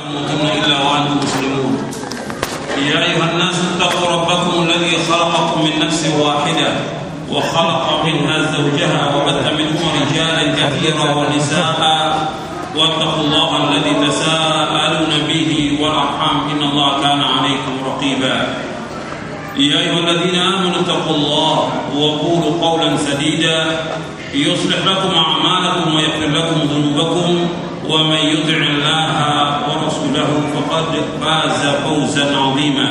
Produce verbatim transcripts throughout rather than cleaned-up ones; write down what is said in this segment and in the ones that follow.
تموتن إلا وأنتم مسلمون يا أيها الناس اتقوا ربكم الذي خلقكم من نفس واحدة وخلق منها زوجها وبث منهما رجالا كثيرا ونساء واتقوا الله الذي تساءلون به والأرحام إن الله كان عليكم رقيبا يا أيها الذين آمنوا اتقوا الله وقولوا قولا سديدا يصلح لكم أعمالكم ويغفر لكم ذنوبكم ومن يطع الله ورسوله فقد فاز فوزا عظيما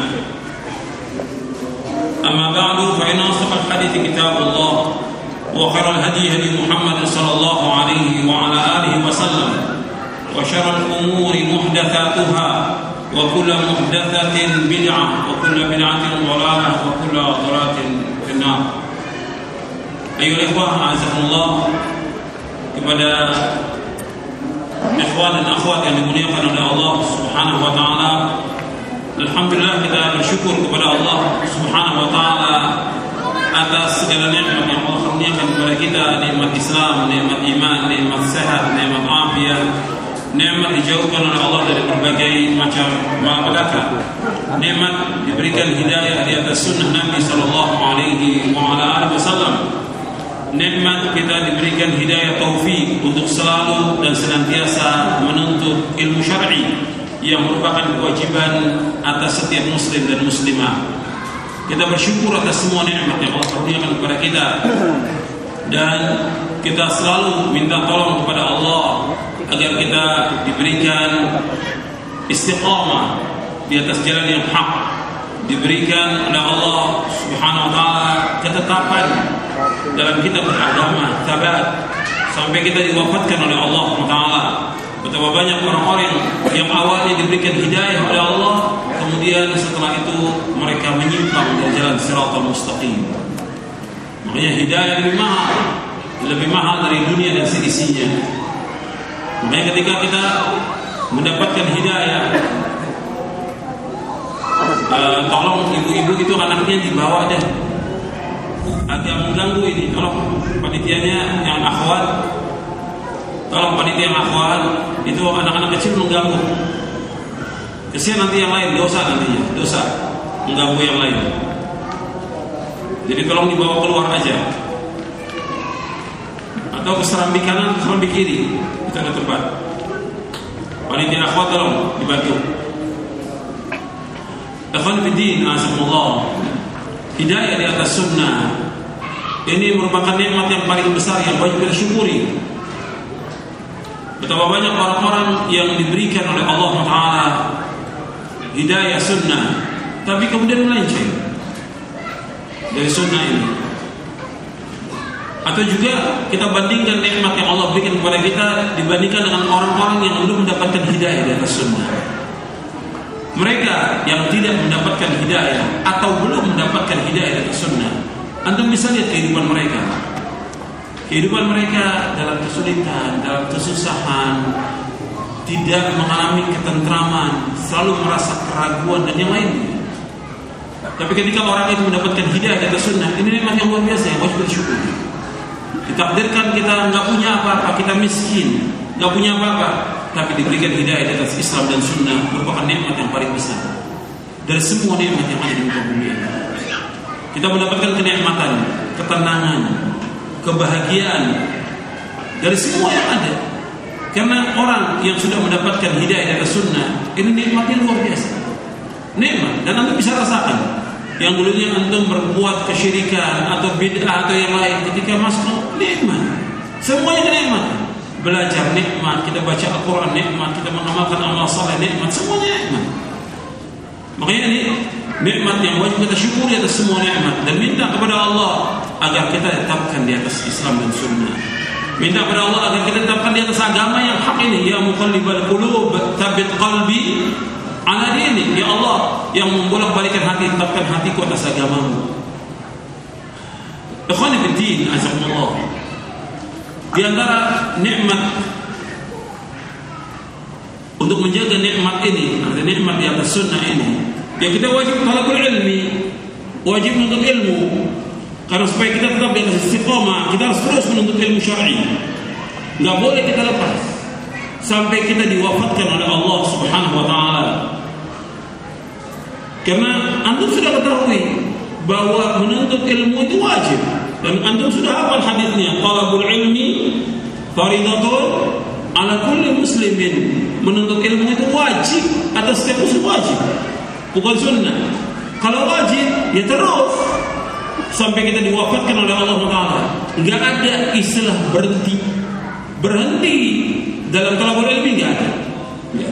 أما بعد فإن أصدق الحديث كتاب الله وخير الهدي هدي محمد صلى الله عليه وعلى آله وسلم وشر الأمور محدثاتها وكل محدثة بدعة وكل بدعة ضلالة وكل ضلالة في النار. أيها الإخوة أعزكم الله, kepada ikhwan dan akhwat yang dimuliakan oleh Allah Subhanahu wa taala, alhamdulillah kita bersyukur kepada Allah Subhanahu wa taala atas segala nikmat yang Allah kurniakan kepada kita, nikmat Islam, nikmat iman, nikmat sehat, nikmat afiat, nikmat dijauhkan oleh Allah dari berbagai macam malapetaka, nikmat diberikan hidayah di atas sunnah Nabi sallallahu alaihi wa ala alihi wasallam, nikmat kita diberikan hidayah taufik untuk selalu dan senantiasa menuntut ilmu syar'i yang merupakan kewajiban atas setiap muslim dan muslimah. Kita bersyukur atas semua nikmat yang Allah kurniakan kepada kita, dan kita selalu minta tolong kepada Allah agar kita diberikan istiqamah di atas jalan yang hak, diberikan oleh Allah Subhanahu wa taala ketetapan dalam kita beragama, tabat sampai kita diwafatkan oleh Allah Subhanahu wa taala. Betapa banyak orang-orang yang awalnya diberikan hidayah oleh Allah, kemudian setelah itu mereka menyimpang dari jalan siratal mustaqim. Makanya hidayah lebih mahal, lebih mahal dari dunia dan seisinya. Makanya ketika kita mendapatkan hidayah, uh, tolong ibu-ibu itu anaknya dibawa deh, agak mengganggu ini. Tolong panitianya yang akhwat, tolong panitia yang akhwat, itu anak-anak kecil mengganggu. Kesian nanti yang lain, dosa nantinya, dosa mengganggu yang lain. Jadi tolong dibawa keluar aja, atau ke serambi kanan, ke serambi kiri, itu ada tempat. Panitia akhwat tolong dibantu. Ikhwan fillah, azakumullah, hidayah di atas sunnah ini merupakan nikmat yang paling besar yang wajib kita syukuri. Betapa banyak orang-orang yang diberikan oleh Allah Taala hidayah sunnah, tapi kemudian melenceng dari sunnah ini. Atau juga kita bandingkan nikmat yang Allah berikan kepada kita dibandingkan dengan orang-orang yang belum mendapatkan hidayah di atas sunnah. Mereka yang tidak mendapatkan hidayah atau belum mendapatkan hidayah di atas sunnah, antum bisa lihat kehidupan mereka. Kehidupan mereka dalam kesulitan, dalam kesusahan, tidak mengalami ketentraman, selalu merasa keraguan dan yang lainnya. Tapi ketika orang itu mendapatkan hidayah di atas sunnah, ini nikmat yang luar biasa yang wajib bersyukur. Ditakdirkan kita nggak punya apa-apa, kita miskin, nggak punya apa-apa, tapi diberikan hidayah di atas Islam dan sunnah, merupakan nikmat yang paling besar dari semua nikmat yang ada di muka bumi. Kita mendapatkan kenikmatan, ketenangan, kebahagiaan dari semua yang ada. Karena orang yang sudah mendapatkan hidayah dari sunnah, ini nikmatnya luar biasa. Nikmat, dan antum bisa rasakan. Yang dulunya antum berbuat kesyirikan atau bid'ah atau yang lain, ketika masuk nikmat, semuanya nikmat. Belajar nikmat, kita baca Al-Quran nikmat, kita mengamalkan amal saleh nikmat, semuanya nikmat. Makanya ini nikmat yang wajib kita syukuri atas semua nikmat, dan minta kepada Allah agar kita tetapkan di atas Islam dan sunnah. Minta kepada Allah agar kita tetapkan di atas agama yang hak ini. Ya muqallibal qulub, tsabbit qalbi ala dinik. Ya Allah yang membolak-balikan hati, tetapkan hatiku atas agamamu. Ikhwani fid din, azakumullah. Di antara nikmat untuk menjaga nikmat ini, ada nikmat di atas sunnah ini, ya kita wajib talabul ilmi, wajib menuntut ilmu. Karena supaya kita tetap di atas istiqamah, kita harus terus menuntut ilmu syar'i. Enggak boleh kita lepas sampai kita diwafatkan oleh Allah Subhanahu wa Karena antum sudah ketahui bahwa menuntut ilmu itu wajib, dan antum sudah hafal hadisnya, talabul ilmi faridatun ala kulli muslimin. Menuntut ilmu itu wajib atas setiap muslim, wajib, bukan sunnah. Kalau wajib ya terus sampai kita diwafatkan oleh Allah Taala. Enggak ada istilah berhenti. Berhenti dalam talabul ilmi enggak ada. Ya.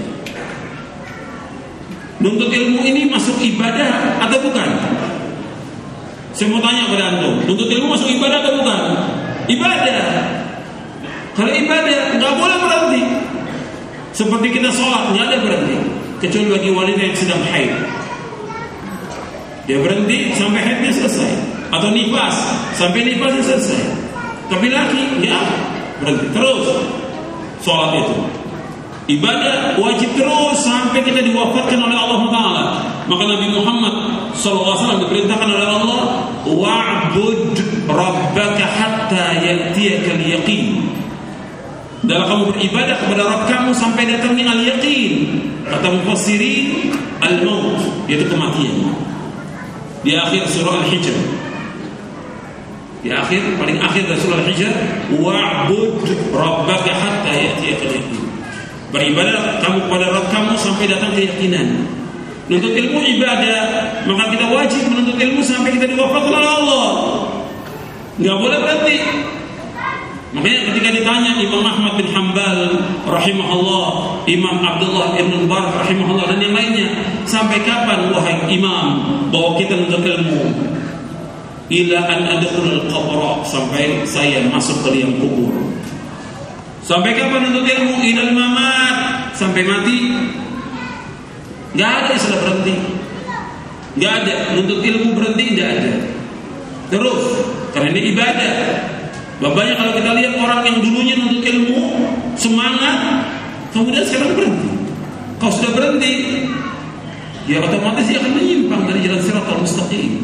Nuntut ilmu ini masuk ibadah atau bukan? Saya mau tanya kepada antum, nuntut ilmu masuk ibadah atau bukan? Ibadah. Kalau ibadah nggak boleh berhenti. Seperti kita sholat nggak ada berhenti, kecuali bagi wanita yang sedang haid. Dia berhenti sampai haidnya selesai, atau nifas sampai nifasnya selesai. Tapi laki nggak berhenti, terus sholat itu. Ibadah wajib terus sampai kita diwafatkan oleh Allah Taala. Maka Nabi Muhammad sallallahu alaihi wasallam diperintahkan oleh Allah, wa'bud rabbaka hatta ya'tiyakal yaqin. Dalam kamu beribadah kepada Rabb kamu sampai datangnya al-yaqin. Kata mufassirin, al-maut, yaitu kematian. Di akhir surah Al-Hijr, di akhir, paling akhir dari surah Al-Hijr, wa'bud rabbaka hatta ya'tiyakal yaqin. Beribadah kamu kepada Rabb kamu sampai datang keyakinan. Menuntut ilmu ibadah, maka kita wajib menuntut ilmu sampai kita diwafatkan oleh Allah. Enggak boleh berhenti. Makanya ketika ditanya Imam Ahmad bin Hanbal rahimahullah, Imam Abdullah ibn Mubarak rahimahullah, dan yang lainnya, sampai kapan wahai imam bahwa kita menuntut ilmu? Ila an adkhulul qabr, sampai saya masuk ke liang kubur. Sampai kapan menuntut ilmu? Ilal mamat, sampai mati. Gak ada istilah berhenti. Gak ada menuntut ilmu berhenti, gak ada. Terus, karena ini ibadah. Banyak kalau kita lihat orang yang dulunya menuntut ilmu semangat, kemudian sekarang berhenti. Kalau sudah berhenti, ya otomatis dia akan menyimpang dari jalan siratal mustaqim.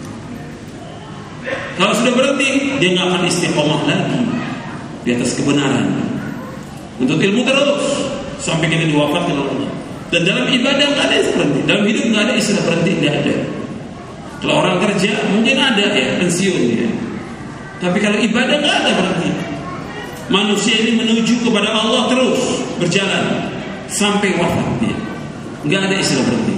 Kalau sudah berhenti, dia gak akan istiqomah lagi di atas kebenaran. Untuk ilmu terus sampai kita diwafatkan oleh Allah. Dan dalam ibadah nggak ada istilah berhenti, dalam hidup nggak ada istilah berhenti, nggak ada. Kalau orang kerja mungkin ada ya pensiun ya, tapi kalau ibadah nggak ada berhenti. Manusia ini menuju kepada Allah terus berjalan sampai wafat dia, nggak ada istilah berhenti.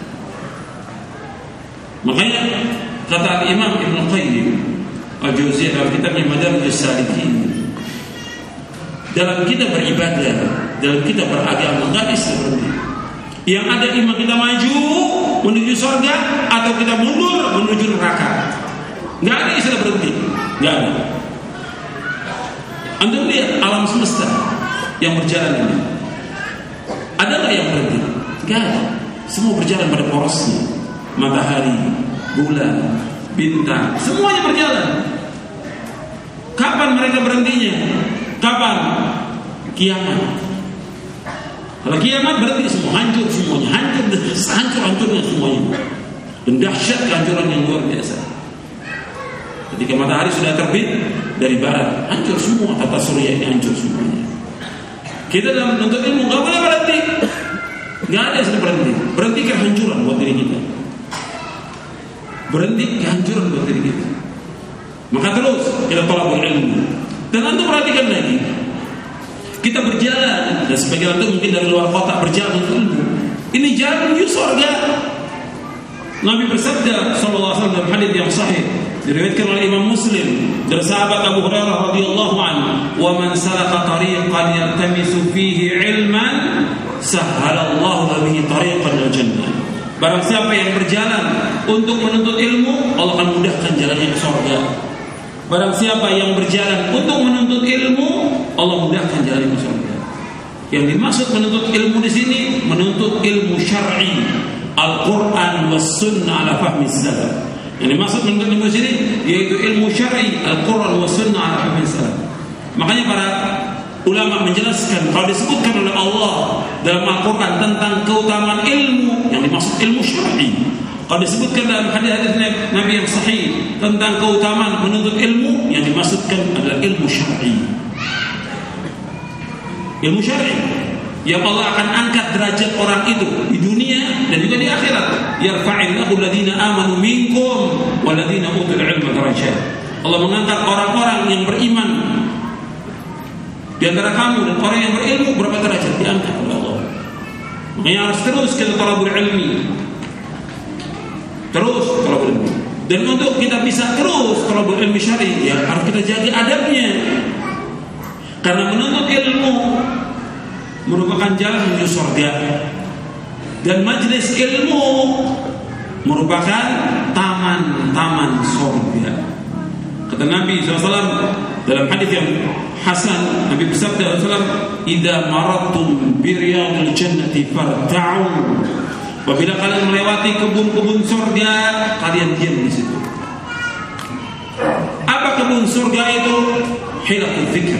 Makanya kata Imam Ibn Qayyim Al-Jauziyah dalam kitabnya Madarijus Salikin, dalam kita beribadah, dalam kita beragama, nggak ada istilah berhenti. Yang ada iman kita maju menuju surga atau kita mundur menuju neraka. Nggak ada istilah berhenti, nggak ada. Anda lihat alam semesta yang berjalan ini, ada nggak yang berhenti? Nggak ada. Semua berjalan pada porosnya. Matahari, bulan, bintang, semuanya berjalan. Kapan mereka berhentinya? Kapan? Kiamat. Kalau kiamat berarti semua hancur semuanya, hancur hancur-hancurnya semuanya. Dan dahsyat kehancuran yang luar biasa. Ketika matahari sudah terbit dari barat, hancur semua, tata surya ini hancur semuanya. Kita dalam menuntut ilmu enggak boleh berhenti. Enggak ada yang berhenti. Berhenti kehancuran buat diri kita. Berhenti kehancuran buat diri kita. Maka terus kita talabul ilmu. Dan antum perhatikan lagi, kita berjalan, dan sebagian itu mungkin dari luar kota berjalan untuk ilmu. Ini jalan menuju surga. Nabi bersabda sallallahu alaihi wasallam dalam hadis yang sahih diriwayatkan oleh Imam Muslim dari sahabat Abu Hurairah radhiyallahu anhu, "Wa man salaka tariqan yaltamisu fihi ilman, sahhalallahu bihi tariqan ilal jannah." Barang siapa yang berjalan untuk menuntut ilmu, Allah akan mudahkan jalannya ke surga. Barang siapa yang berjalan untuk menuntut ilmu, Allah mudahkan jalan ke surga. Yang dimaksud menuntut ilmu di sini, menuntut ilmu syar'i, Al-Quran was sunnah ala fahmi salaf. Yang dimaksud menuntut ilmu di sini yaitu ilmu syar'i, Al-Quran was sunnah ala fahmi salaf. Makanya para ulama menjelaskan kalau disebutkan oleh Allah dalam Al-Quran tentang keutamaan ilmu, yang dimaksud ilmu syar'i. Kalau disebutkan dalam hadis-hadis Nabi yang sahih tentang keutamaan menuntut ilmu, yang dimaksudkan adalah ilmu syar'i. Ilmu syar'i yang Allah akan angkat derajat orang itu di dunia dan juga di akhirat. Yarfa'illahu alladziina aamanu minkum walladziina utul 'ilma darajat. Allah mengangkat orang-orang yang beriman di antara kamu dan orang yang berilmu berapa derajat diangkat oleh Allah. Makanya harus terus kita talabul ilmi. Terus talabul ilmi. Dan untuk kita bisa terus talabul ilmi syar'i, ya harus kita jaga adabnya. Karena menuntut ilmu merupakan jalan menuju surga. Dan majelis ilmu merupakan taman-taman surga. Kata Nabi shallallahu alaihi wasallam dalam hadis yang hasan, Nabi bersabda sallallahu alaihi wasallam, "Idza maradtum bi riyadil jannati farta'u." Apabila kalian melewati kebun-kebun surga, kalian diam di situ. Apa kebun surga itu? Hilaqul dzikr,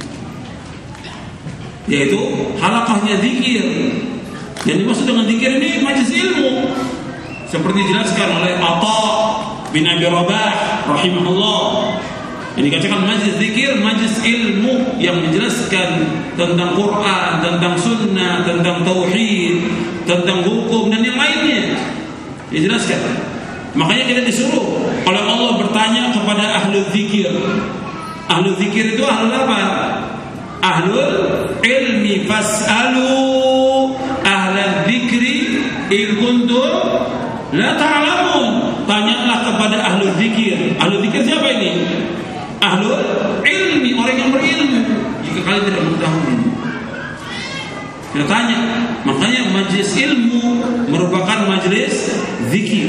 yaitu halaqahnya zikir. Yang dimaksud dengan zikir ini majelis ilmu, seperti dijelaskan oleh Atha bin Abi Rabah rahimahullah. Ini dikatakan majelis zikir, majelis ilmu yang menjelaskan tentang Quran, tentang sunnah, tentang tauhid, tentang hukum dan yang lainnya. Dijelaskan. Makanya kita disuruh oleh Allah bertanya kepada ahlul zikir. Ahlul zikir itu ahlul apa? Ahlul ilmi fas'alu ahlal dzikri in kuntum la ta'lamun. Tanyalah kepada ahlul zikir. Ahlul zikir siapa ini? Ahlul ilmi, orang yang berilmu. Jika kalian tidak mengetahui, kita tanya. Makanya majlis ilmu merupakan majlis zikir.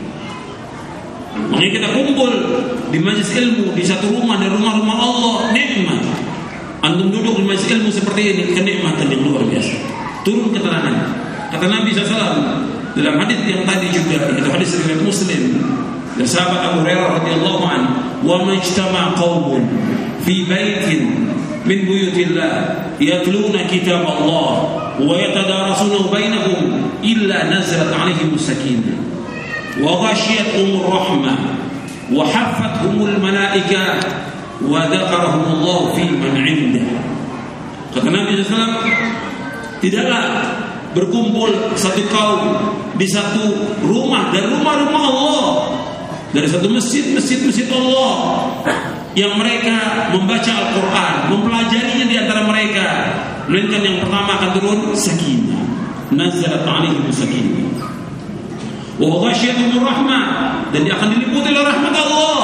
Makanya kita kumpul di majlis ilmu di satu rumah dari rumah-rumah Allah, nikmat. Antum duduk di majlis ilmu seperti ini, kenikmatan yang luar biasa. Turun ketenangan. Kata Nabi shallallahu alaihi wasallam dalam hadis yang tadi juga, itu hadis riwayat Muslim dari sahabat Abu Hurairah radhiyallahu anhu, "Wa majtama qaumun fi baitin min buyutillah yatluna kitab Allah wa yatadarasunahu bainahum illa nazalat 'alaihim as-sakinah wa ghashiyatuhum ar-rahmah wa haffathum al-malaikah wa dzakarahum Allah fi man 'indah." Kata Nabi shallallahu alaihi wasallam, tidaklah berkumpul satu kaum di satu rumah dari rumah-rumah Allah, dari satu masjid-masjid-masjid Allah, yang mereka membaca Al-Quran, mempelajarinya di antara mereka, melainkan yang pertama akan turun sakinah, nazalat 'alaihim sakinah, wa ghashiyatuhum rahmah, dan dia akan diliputi oleh rahmat Allah,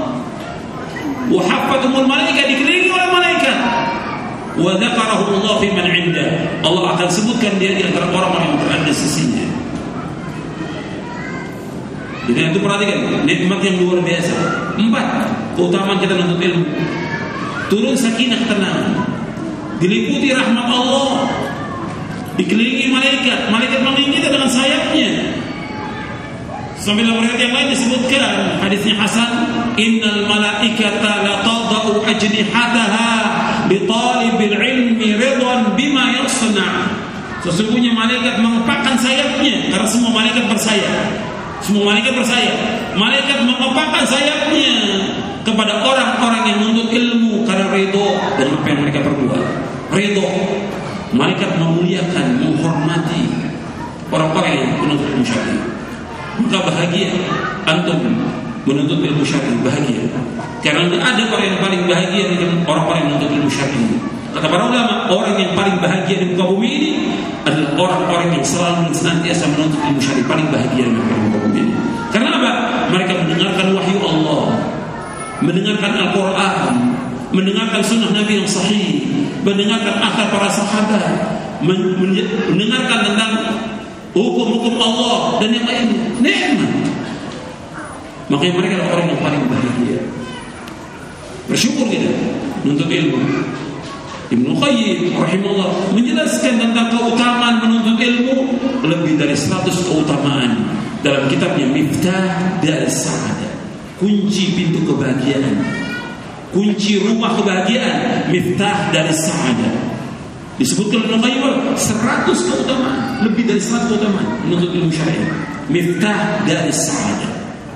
wa haffathumul malaikah, dikelilingi oleh malaikat, wa dzakarahum Allah fi man 'indah, Allah akan sebutkan dia di antara orang-orang yang berada di sisinya. Jadi itu perhatikan nikmat yang luar biasa. Empat, keutamaan kita menuntut ilmu. Turun sakinah, ketenangan, diliputi rahmat Allah, dikelilingi malaikat, malaikat mengelilingi kita dengan sayapnya. Sambil dalam riwayat yang lain disebutkan, hadisnya hasan, innal malaikata la tadau ajnihataha li talibil ilmi ridwan bima yasna. Sesungguhnya malaikat mengepakkan sayapnya, karena semua malaikat bersayap. Semua malaikat bersayap. Malaikat mengepakkan sayapnya kepada orang-orang yang menuntut ilmu karena ridho dan apa yang mereka perbuat. Ridho. Malaikat memuliakan, menghormati orang-orang yang menuntut ilmu syar'i. Maka bahagia antum menuntut ilmu syar'i, bahagia. Karena tidak ada orang yang paling bahagia dengan orang-orang yang menuntut ilmu syar'i. Kata para ulama, orang yang paling bahagia di muka bumi ini adalah orang-orang yang selalu dan senantiasa menuntut ilmu syar'i, paling bahagia di muka bumi ini. Karena apa? Mereka mendengarkan wahyu Allah, mendengarkan Al-Quran, mendengarkan sunnah Nabi yang sahih, mendengarkan athar para sahabat, mendengarkan tentang hukum-hukum Allah dan yang lainnya. Nikmat. Makanya mereka adalah orang yang paling bahagia. Bersyukur kita menuntut ilmu. Ibnu Qayyim rahimahullah menjelaskan tentang keutamaan menuntut ilmu lebih dari seratus keutamaan dalam kitabnya Miftah Daris Sa'adah, kunci pintu kebahagiaan, kunci rumah kebahagiaan, Miftah Daris Sa'adah. Disebutkan Ibnu Qayyim seratus keutamaan, lebih dari seratus keutamaan menuntut ilmu syar'i. Miftah Daris Sa'adah,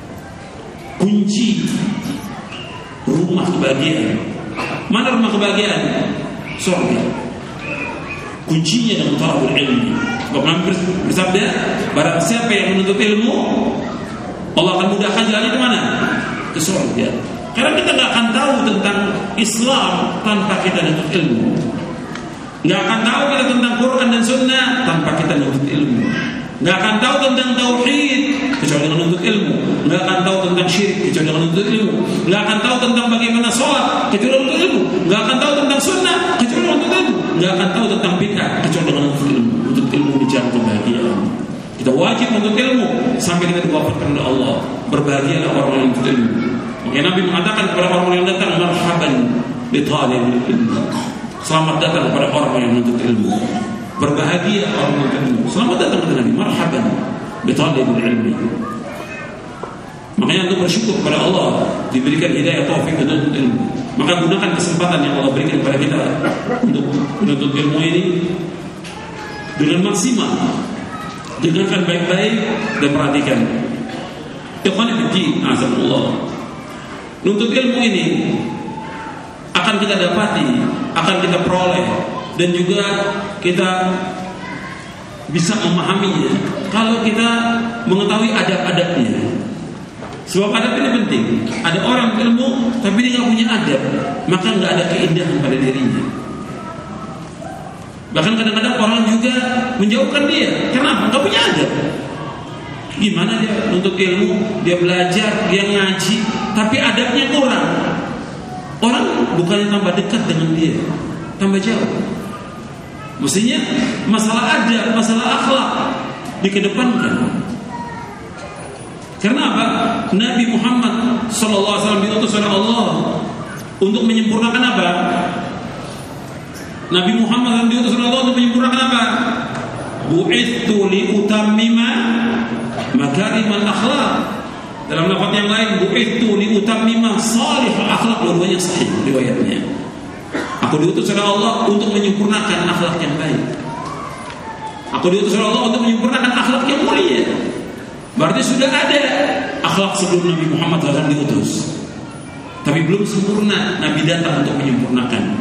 kunci rumah kebahagiaan. Mana rumah kebahagiaan? Surga. Kuncinya dengan talabul ilmi. Sebab Nabi bersabda, barang siapa yang menuntut ilmu, Allah akan mudahkan jalannya ke mana? Ke surga. Karena kita nggak akan tahu tentang Islam tanpa kita menuntut ilmu. Nggak akan tahu kita tentang Quran dan Sunnah tanpa kita menuntut ilmu. Nggak akan tahu tentang tauhid kecuali dengan menuntut ilmu. Nggak akan tahu tentang syirik kecuali dengan menuntut ilmu. Nggak akan tahu tentang bagaimana sholat kecuali dengan menuntut ilmu. Nggak akan tahu tentang sunnah kecuali dengan menuntut ilmu. Nggak akan tahu tentang bid'ah kecuali dengan menuntut ilmu. Menuntut ilmu di jalan kebahagiaan. Kita wajib menuntut ilmu sampai kita diwafatkan oleh Allah. Berbahagialah orang yang menuntut ilmu. Makanya Nabi mengatakan kepada orang yang datang, marhaban bi talibil ilmu. Selamat datang kepada orang yang menuntut ilmu. Berbahagia orang menuntut ilmu. Selamat datang kepada Nabi, marhaban bi talibil ilmi. Makanya untuk bersyukur kepada Allah diberikan hidayah taufik menuntut ilmu. Maka gunakan kesempatan yang Allah berikan kepada kita untuk menuntut ilmu ini dengan maksimal. Dengarkan baik-baik dan perhatikan. Ikhwan fillah, azzakumullah. Nuntut ilmu ini akan kita dapati, akan kita peroleh, dan juga kita bisa memahaminya kalau kita mengetahui adab-adabnya. Sebab adab ini penting. Ada orang ilmu tapi dia nggak punya adab, maka nggak ada keindahan pada dirinya. Bahkan kadang-kadang orang juga menjauhkan dia. Kenapa? Nggak punya adab. Gimana dia untuk ilmu, dia belajar, dia ngaji, tapi adabnya kurang. Orang bukannya tambah dekat dengan dia, tambah jauh. Mestinya masalah adab, masalah akhlak dikedepankan. Karena apa? Nabi Muhammad sallallahu alaihi wasallam diutus oleh Allah untuk menyempurnakan apa? Nabi Muhammad diutus oleh Allah untuk menyempurnakan apa? Bu'ithu li utammima makarimal akhlaq. Dalam lafaz yang lain, bu'ithu li utammima salihul akhlaq. Dua-duanya sahih riwayatnya. Aku diutus oleh Allah untuk menyempurnakan akhlak yang baik. Aku diutus oleh Allah untuk menyempurnakan akhlak yang mulia. Berarti sudah ada akhlak sebelum Nabi Muhammad shallallahu alaihi wasallam diutus, tapi belum sempurna. Nabi datang untuk menyempurnakan.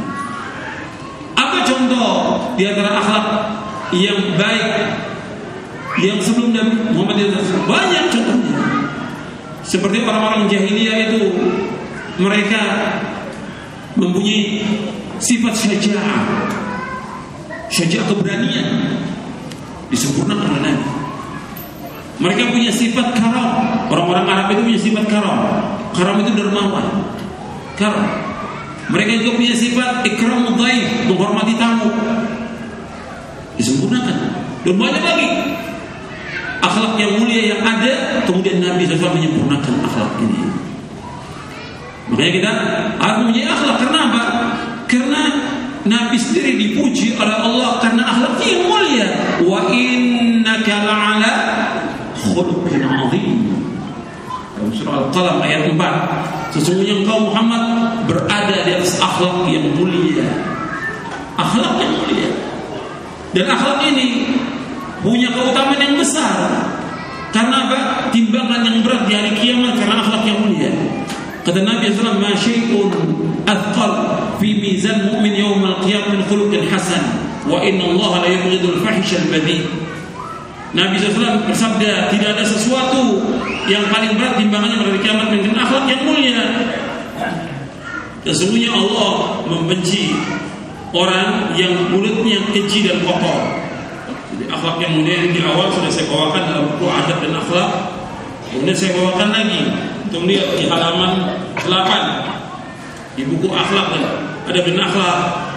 Apa contoh di antara akhlak yang baik yang sebelum Nabi Muhammad diutus? Banyak contohnya. Seperti orang-orang jahiliyah itu, mereka mempunyai sifat syaja'ah, syaja'ah keberanian, disempurnakan oleh Nabi. Mereka punya sifat karam. Orang-orang Arab itu punya sifat karam. Karam itu dermawan. Karam. Mereka juga punya sifat ikramud dhaif, menghormati tamu. Disempurnakan. Dan banyak lagi akhlak yang mulia yang ada. Kemudian Nabi shallallahu alaihi wasallam menyempurnakan akhlak ini. Makanya kita harus mempunyai akhlak. Karena apa? Karena Nabi sendiri dipuji oleh Allah karena akhlaknya yang mulia. Wa innaka la'ala khuluqin 'azim. Dalam surah Al-Qalam ayat empat, sesungguhnya engkau Muhammad berada di atas akhlak yang mulia. Akhlak yang mulia. Dan akhlak ini punya keutamaan yang besar. Karena apa? Timbangan yang berat di hari kiamat karena akhlak yang mulia. Kata Nabi sallallahu alaihi wasallam, "Ma syai'un athqal fi mizan mu'min yawm al-qiyamah min khuluqin hasan, wa inna Allah la yubghidul fahisha al-badhi." Nabi shallallahu alaihi wasallam bersabda, tidak ada sesuatu yang paling berat timbangannya pada hari kiamat dengan akhlak yang mulia. Sesungguhnya Allah membenci orang yang mulutnya keji dan kotor. Jadi akhlak yang mulia di awal sudah saya bawakan dalam buku adab dan akhlak. Kemudian saya bawakan lagi untuk lihat di halaman delapan di buku akhlak adab dan akhlak.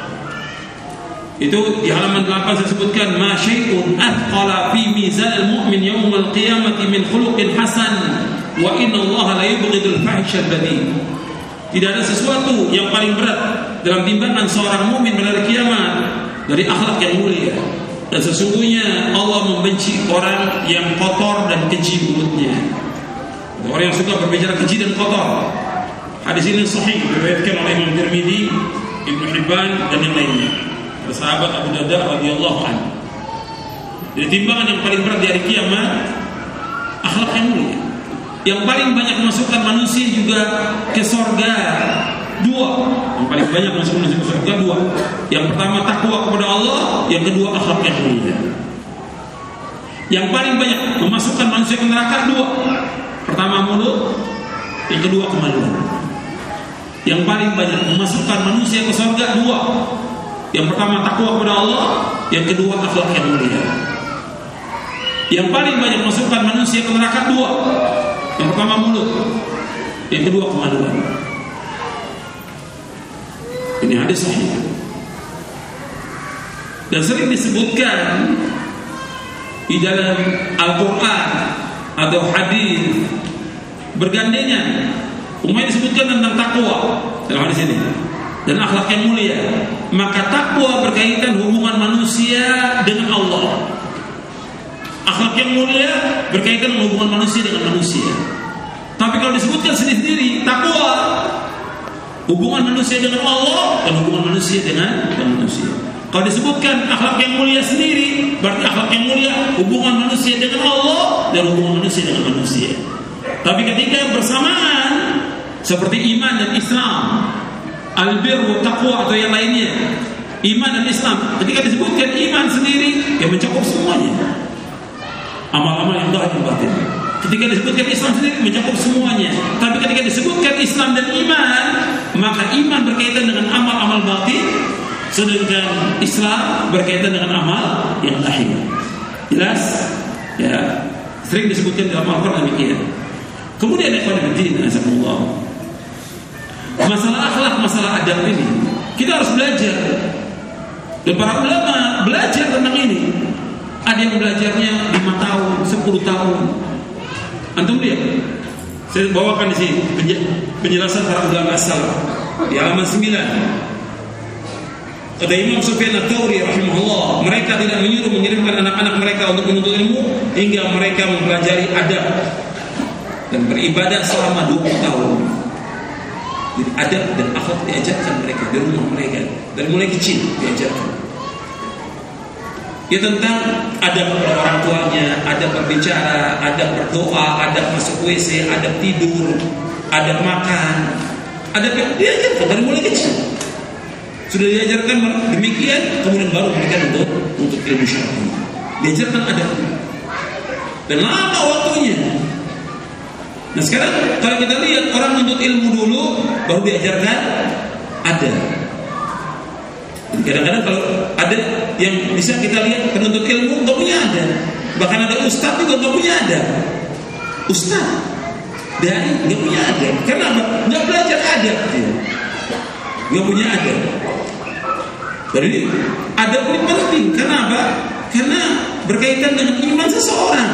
Itu di halaman delapan saya sebutkan, ma syai'un athqala fi mizan al-mu'min yawm al-qiyamati min khuluqin hasan wa inna Allah la yubghidul fahisha al-badhi. Tidak ada sesuatu yang paling berat dalam timbangan seorang mukmin pada hari kiamat dari akhlak yang mulia. Dan sesungguhnya Allah membenci orang yang kotor dan keji mulutnya. Orang yang suka berbicara keji dan kotor. Hadis ini sahih diriwayatkan oleh Imam Tirmidzi, Ibnu Hibban dan yang lainnya. Sahabat Abu Darda radhiyallahu anhu. Jadi timbangan yang paling berat di hari kiamat akhlak yang mulia. Yang paling banyak memasukkan manusia juga ke surga dua. Yang paling banyak memasukkan manusia ke surga dua. Yang pertama takwa kepada Allah, yang kedua akhlak yang mulia. Yang paling banyak memasukkan manusia ke neraka dua. Pertama mulut, yang kedua kemaluan. Yang paling banyak memasukkan manusia ke surga dua. Yang pertama takwa kepada Allah, yang kedua akhlak yang mulia. Yang paling banyak memasukkan manusia ke neraka dua. Yang pertama mulut, yang kedua kemaluan. Ini hadis sahih. Dan sering disebutkan di dalam Al-Quran atau hadis bergandengan. Umumnya disebutkan tentang takwa dalam hadis ini dan akhlak yang mulia. Maka takwa berkaitan hubungan manusia dengan Allah. Akhlak yang mulia berkaitan hubungan manusia dengan manusia. Tapi kalau disebutkan sendiri-sendiri, takwa hubungan manusia dengan Allah dan hubungan manusia dengan, dengan manusia. Kalau disebutkan akhlak yang mulia sendiri, berarti akhlak yang mulia hubungan manusia dengan Allah dan hubungan manusia dengan manusia. Tapi ketika bersamaan seperti iman dan Islam, albir wa taqwa atau yang lainnya, iman dan Islam, ketika disebutkan iman sendiri, yang mencakup semuanya. Amal-amal yang zahir dan batin. Ketika disebutkan Islam sendiri mencakup semuanya. Tapi ketika disebutkan Islam dan iman, maka iman berkaitan dengan amal-amal batin, sedangkan Islam berkaitan dengan amal yang lahir. Jelas? Ya, sering disebutkan dalam Al-Quran demikian. Kemudian ikhwan fillah, azakumullah. Masalah akhlak, masalah adab ini kita harus belajar. Dan para ulama belajar tentang ini. Ada yang belajarnya lima tahun, sepuluh tahun. Antum lihat, saya bawakan di sini penjelasan para ulama salaf di halaman sembilan. Kata Imam Sufyan Ats-Tsauri rahimahullah, mereka tidak menyuruh mengirimkan anak-anak mereka untuk menuntut ilmu hingga mereka mempelajari adab dan beribadah selama dua puluh tahun. Jadi adab dan akhlak diajarkan mereka di rumah mereka dari mulai kecil diajarkan. Ya tentang adab kepada orang tuanya, adab berbicara, adab berdoa, adab masuk W C, adab tidur, adab makan, adab yang diajarkan dari mulai kecil. Sudah diajarkan demikian, kemudian baru mereka untuk untuk ilmu syar'i. Diajarkan adab dan lama waktunya. Nah sekarang kalau kita lihat orang menuntut ilmu dulu, baru diajarkan adab. Kadang-kadang kalau ada yang bisa kita lihat penuntut ilmu nggak punya adab, bahkan ada ustadz juga nggak punya adab. Ustadz dari nggak punya adab, kenapa? Nggak belajar adab dia, nggak punya adab. Jadi adab ini penting, kenapa? Karena berkaitan dengan iman seseorang.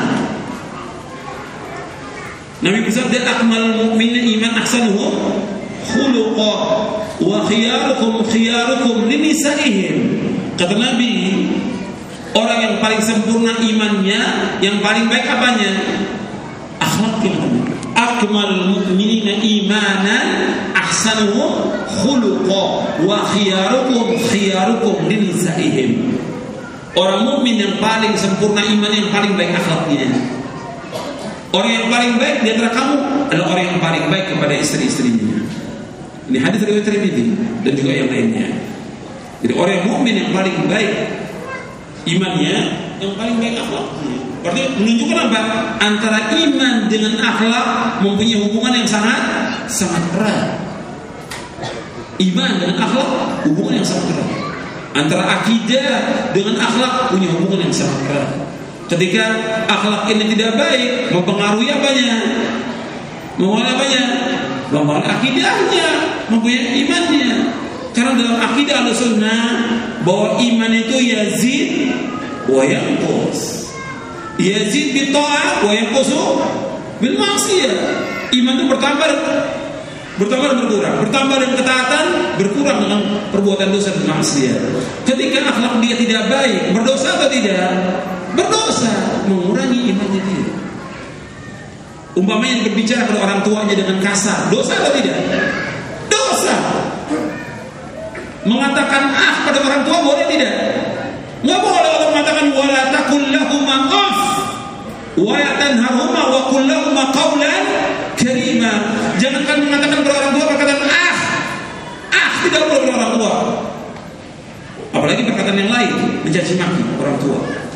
Nabi bersabda, akmalul mu'minin iman ahsanuhum khuluqa wa khiyarukum khiyarukum linisaihim. Kata Nabi, orang yang paling sempurna imannya, yang paling baik apanya? Akhlaknya. Akmalul mu'minina imanan ahsanuhum khuluqa wa khiyarukum khiyarukum linisaihim. Orang mukmin yang paling sempurna iman, yang paling baik akhlaknya. Orang yang paling baik di antara kamu adalah orang yang paling baik kepada istri-istrinya. Ini hadis riwayat Tirmidzi dan juga yang lainnya. Jadi orang yang mukmin yang paling baik imannya, yang paling baik akhlaknya. Berarti menunjukkan apa? Antara iman dengan akhlak mempunyai hubungan yang sangat sangat erat. Iman dengan akhlak hubungan yang sangat erat. Antara akidah dengan akhlak punya hubungan yang sangat erat. Ketika akhlak ini tidak baik, mempengaruhi apanya? Mempengaruhi apanya? Mempengaruhi akidahnya, mempunyai imannya. Karena dalam akidah Ahlussunnah bahwa iman itu yazid wa yanqus. Yazid bi ta'ah wa yanqus bil ma'siyah. Iman itu bertambah bertambah dan berkurang, bertambah dengan ketaatan, berkurang dengan perbuatan dosa dan maksiat. Ketika akhlak dia tidak baik, berdosa atau tidak? Berdosa, mengurangi imannya dia. Umpamanya berbicara kepada orang tuanya dengan kasar, dosa atau tidak? Dosa. Mengatakan ah pada orang tua boleh tidak? Nggak boleh. Allah mengatakan wala taqul lahuma uff wa tanharhuma wa qul lahuma qawlan karima. Jangan kan mengatakan kepada orang tua perkataan ah. Ah tidak boleh kepada orang tua. Apalagi perkataan yang lain, mencaci maki orang tua.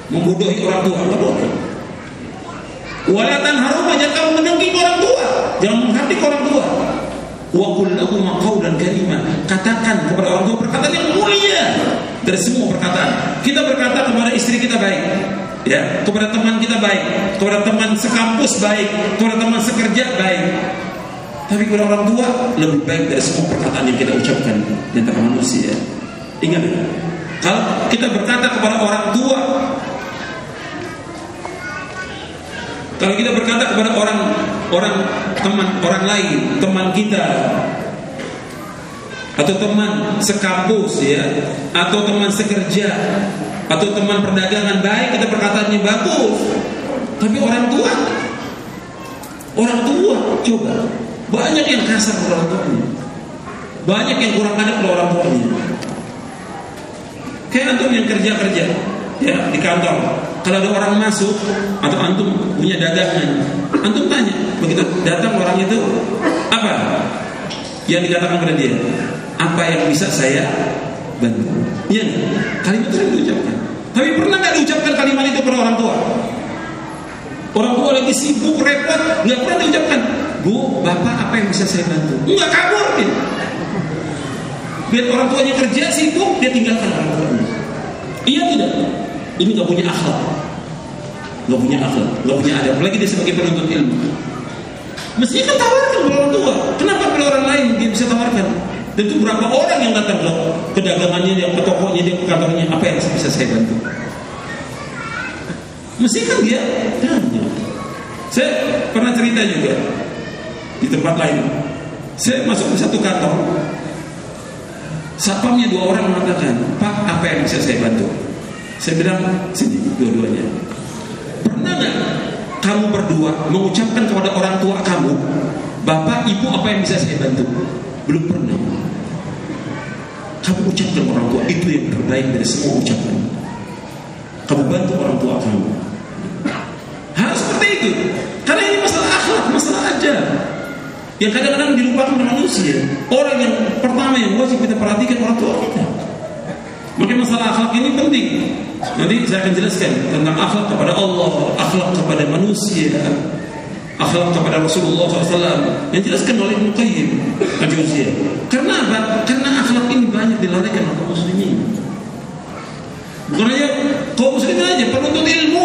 membodohi orang tua, enggak boleh. Wala tanharuma, jangan kamu menengking orang tua, jangan menghardik orang tua. Wa qul lahum qawlan karima, katakan kepada orang tua perkataan yang mulia dari semua perkataan. Kita berkata kepada istri kita baik, ya, kepada teman kita baik, kepada teman sekampus baik, kepada teman sekerja baik. Tapi kepada orang tua lebih baik dari semua perkataan yang kita ucapkan di antara manusia. Ingat, kalau kita berkata kepada orang tua, kalau kita berkata kepada orang orang teman orang lain, teman kita atau teman sekampus, ya, atau teman sekerja atau teman perdagangan baik, kita perkataannya bagus. Tapi orang tua, orang tua coba banyak yang kasar kepada orang tuanya, banyak yang kurang adab kepada orang tuanya. Kayak antum yang kerja-kerja, ya, di kantor, kalau ada orang masuk atau antum punya dagangan, antum tanya, begitu datang orang itu, apa yang dikatakan kepada dia? Apa yang bisa saya bantu? Iya, kalimat itu diucapkan. Tapi pernah nggak diucapkan kalimat itu kepada orang tua? Orang tua lagi sibuk, repot, nggak pernah diucapkan. Bu, bapak, apa yang bisa saya bantu? Nggak, kabur dia. Biar orang tuanya kerja sibuk, dia tinggalkan orang tuanya. Iya tidak? Ini nggak punya akhlak, nggak punya akhlak, nggak punya adab. Apalagi dia sebagai penuntut ilmu. Mestinya kan tawarkan kepada orang tua. Kenapa kepada orang lain dia bisa tawarkan? Dan itu berapa orang yang datang ke dagangannya, dia ke tokonya, dia ke kantornya, apa yang bisa saya bantu? Mesti kan dia tanya. Saya pernah cerita juga di tempat lain. Saya masuk ke satu kantor, satpamnya dua orang mengatakan, Pak, apa yang bisa saya bantu? Saya bilang, sini dua-duanya. Pernah nggak kamu berdua mengucapkan kepada orang tua kamu, Bapak, Ibu, apa yang bisa saya bantu? Belum pernah. Kamu ucapkan orang tua, itu yang terbaik dari semua ucapan. Kamu bantu orang tua kamu. Harus seperti itu. Karena ini masalah akhlak, masalah ajar, yang kadang-kadang dilupakan oleh manusia. Orang yang pertama yang wajib kita perhatikan orang tua kita. Maka masalah akhlak ini penting. Nanti saya akan jelaskan tentang akhlak kepada Allah, akhlak kepada manusia, akhlak kepada Rasulullah shallallahu alaihi wasallam yang dijelaskan oleh Ibnu Qayyim al-Jauziyah. Karena apa? Karena akhlak ini banyak dilalaikan oleh kaum muslimin. Bukan hanya kaum muslimin aja, penuntut ilmu.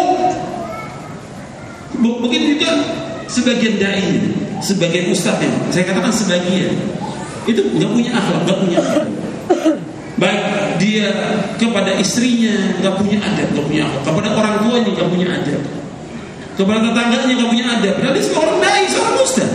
Begitu juga sebagian dai, sebagian ustadz, saya katakan sebagian, itu nggak punya akhlak, nggak punya akhlak. Baik dia kepada istrinya nggak punya adab, nggak punya akhlak. Kepada orang tuanya nggak punya adab. Kepada tetangganya nggak punya adab. Padahal seorang dai, seorang ustaz.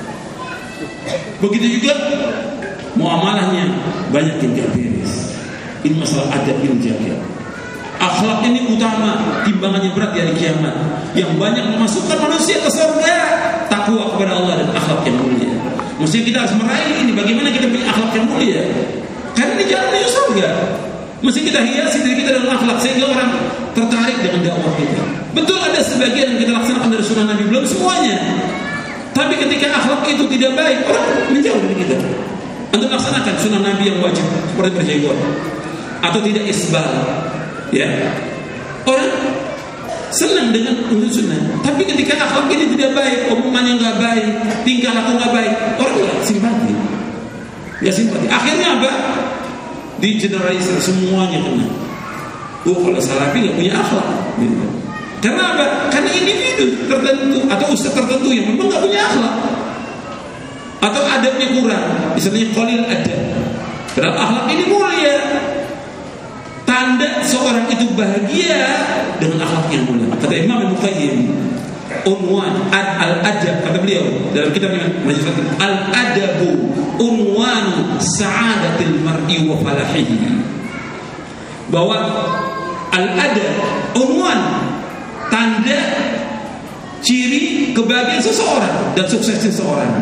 Begitu juga muamalahnya banyak yang nggak beres. Ini masalah adab yang jaga. Akhlak ini utama, timbangannya berat di hari kiamat. Yang banyak memasukkan manusia ke surga, takwa kepada Allah dan akhlak yang mulia. Mestinya kita harus meraih ini. Bagaimana kita punya akhlak yang mulia? Karena ini jalan menuju surga. Mesti kita hiasi diri kita dengan akhlak sehingga orang tertarik dengan dakwah kita. Betul ada sebagian yang kita laksanakan dari sunnah Nabi, belum semuanya. Tapi ketika akhlak itu tidak baik, orang menjauh dari kita. Untuk laksanakan sunnah Nabi yang wajib seperti berjenggot atau tidak isbal, ya, orang senang dengan untuk sunnah. Tapi ketika akhlak ini tidak baik, omongannya nggak baik, tingkah laku nggak baik, orang nggak simpati, nggak simpati. Akhirnya apa? Di generalisir semuanya kena. Oh, kalau salafi nggak punya akhlak, gitu. Karena apa? Karena individu tertentu atau ustaz tertentu yang memang nggak punya akhlak atau adabnya kurang, misalnya qalil adab. Padahal akhlak ini mulia. Tanda seorang itu bahagia dengan akhlak yang mulia. Kata Imam Ibnu Qayyim, unwan al-adab, kata beliau dalam kitabnya al-adabu unwan sa'adatil mar'i wa falahihi, bahwa al-adab unwan, tanda ciri kebahagiaan seseorang dan suksesnya seseorang.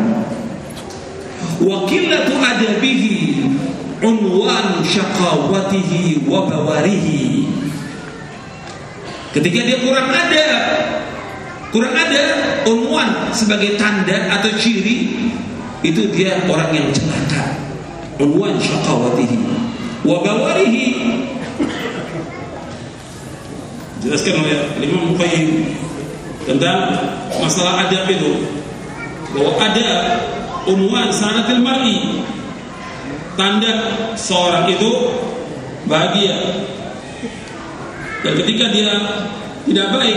Wa qillatu adabihi unwan syaqawatihi wa bawarihi. Ketika dia kurang ada, kurang ada unwan sebagai tanda atau ciri, itu dia orang yang celaka. Unwan syaqawatihi wa bawarihi, Jelaskan oleh Imam Qayyim tentang masalah adab itu, bahwa ada unwan sanatil mar'i, tanda seorang itu bahagia, dan ketika dia tidak baik,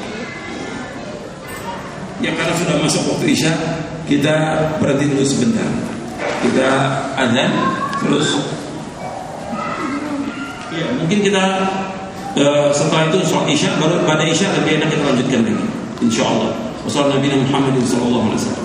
ya karena sudah masuk waktu Isya, kita berhenti dulu sebentar, kita azan terus. Ya, mungkin kita uh, setelah itu sholat Isya, baru pada Isya lebih enak kita lanjutkan lagi, insyaallah. Wassalamualaikum warahmatullahi wabarakatuh.